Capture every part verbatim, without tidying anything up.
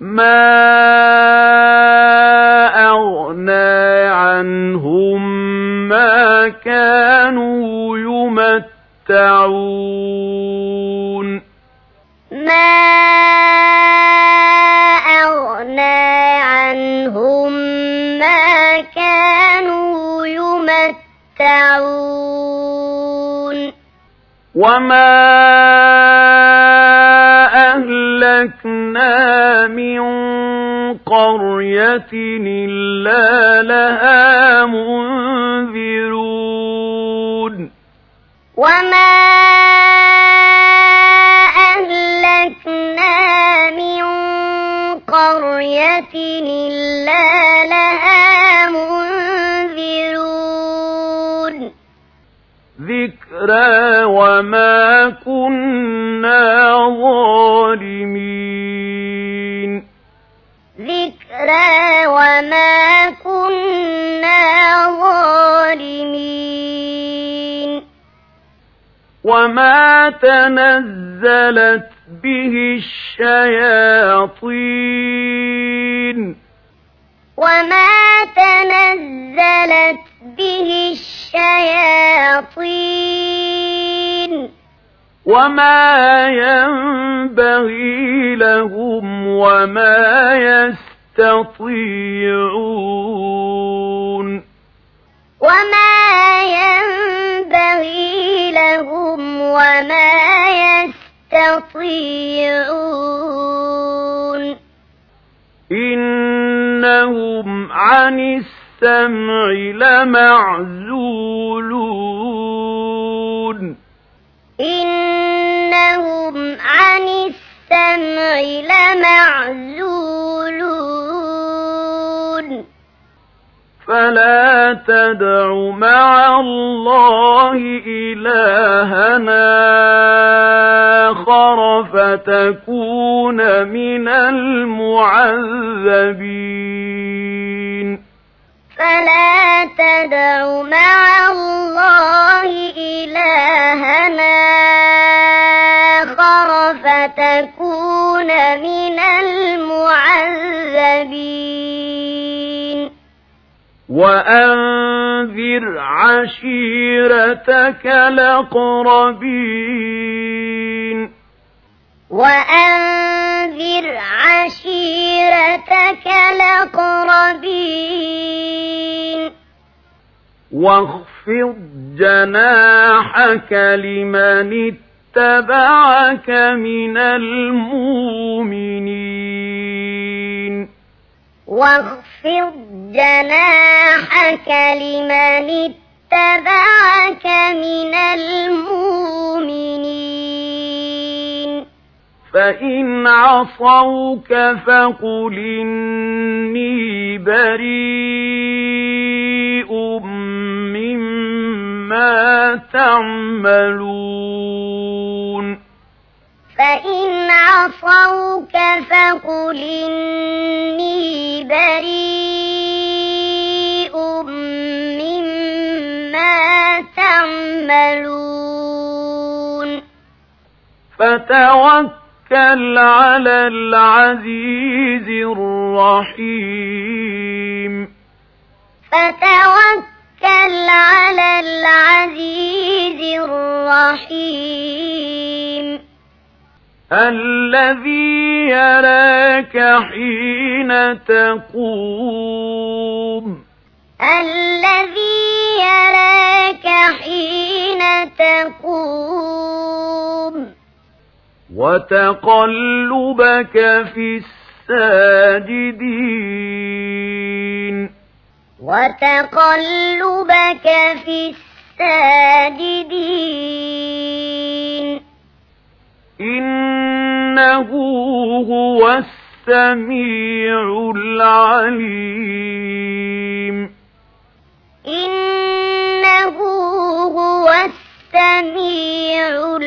ما أغنى عنهم ما كانوا يمتعون ما أغنى عنهم ما كانوا يمتعون وما أهلكنا من قرية إلا لها منذرون وما أهلكنا من قرية إلا لها منذرون ذكرى وما كنا ظالمين ذكرى وما كنا ظالمين وما تنزلت به الشياطين وما تنزلت به الشياطين وما ينبغي لهم وما يستطيعون وما ينبغي لهم وما يستطيعون إنهم عن السمع لمعزولون إنهم عن السمع لمعزولون فلا تدع مع الله إلهنا آخر فتكون من المعذبين فلا تدع مع الله إلهنا آخر فتكون من المعذبين وأنذر عشيرتك الأقربين وأنذر عشيرتك الأقربين واخفض جناحك لمن اتبعك من المؤمنين واخفض جناحك لمن اتبعك من المؤمنين فإن عصوك فقل إني بريء مما تعملون فإن عصوك فقل إني بريء مما تعملون فتوكل على العزيز الرحيم فتوكل على العزيز الرحيم الذي يراك حين تقوم الذي يراك حين تقوم وتقلبك في الساجدين وتقلبك في الساجدين إنه هو السميع العليم إنه هو السميع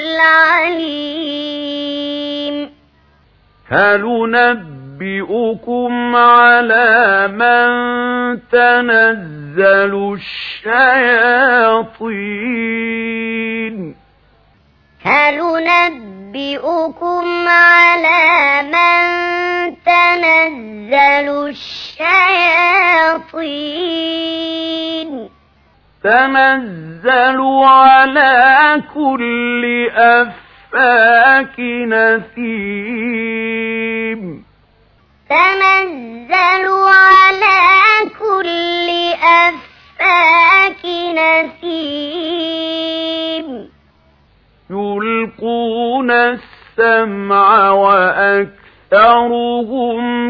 العليم هل ننبئكم على من تنزل الشياطين هل ننبئكم على من تنزل تنزل الشياطين تنزل على كل أفاك نثيم تنزل على كل أفاك نثيم يلقون السمع وأكثرهم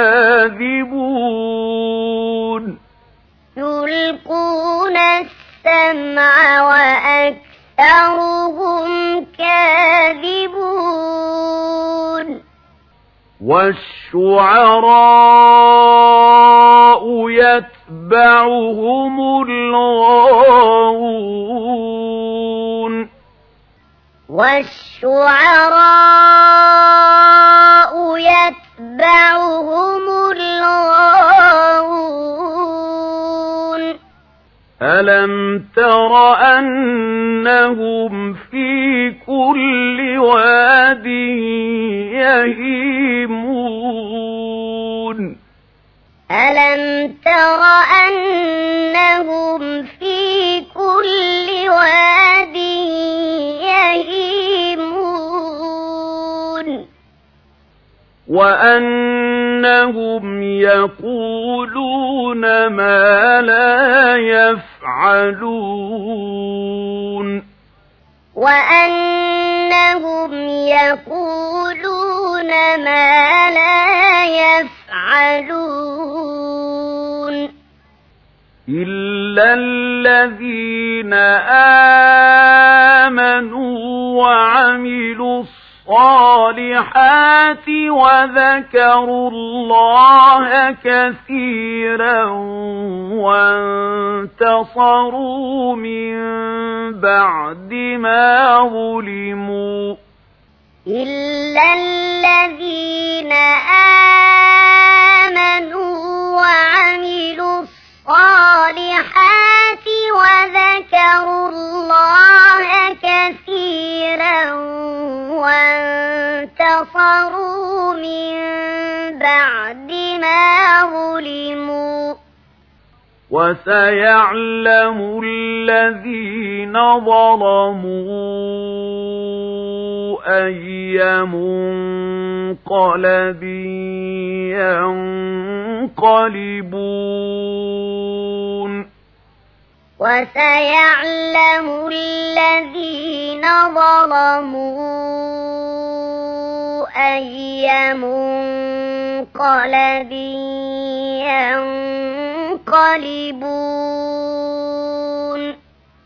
كاذبون يلقون السمع وأكثرهم كاذبون والشعراء يتبعهم الغاوون والشعراء يتبعهم الغاوون ألم تر أنهم في كل واد يهيمون ألم تر أنهم في كل واد يهيمون وأنهم يقولون ما لا يفعلون وأنهم يقولون ما لا يفعلون إلا الذين آمنوا وعملوا الصالحات وذكروا الله كثيرا وانتصروا من بعد ما ظلموا إلا الذين آمنوا وعملوا الصالحات وذكروا الله كثيرا وانتصروا من بعد ما ظلموا وسيعلم الذين ظلموا أي منقلب ينقلبون وسيعلم الذين ظلموا أي منقلب ينقلبون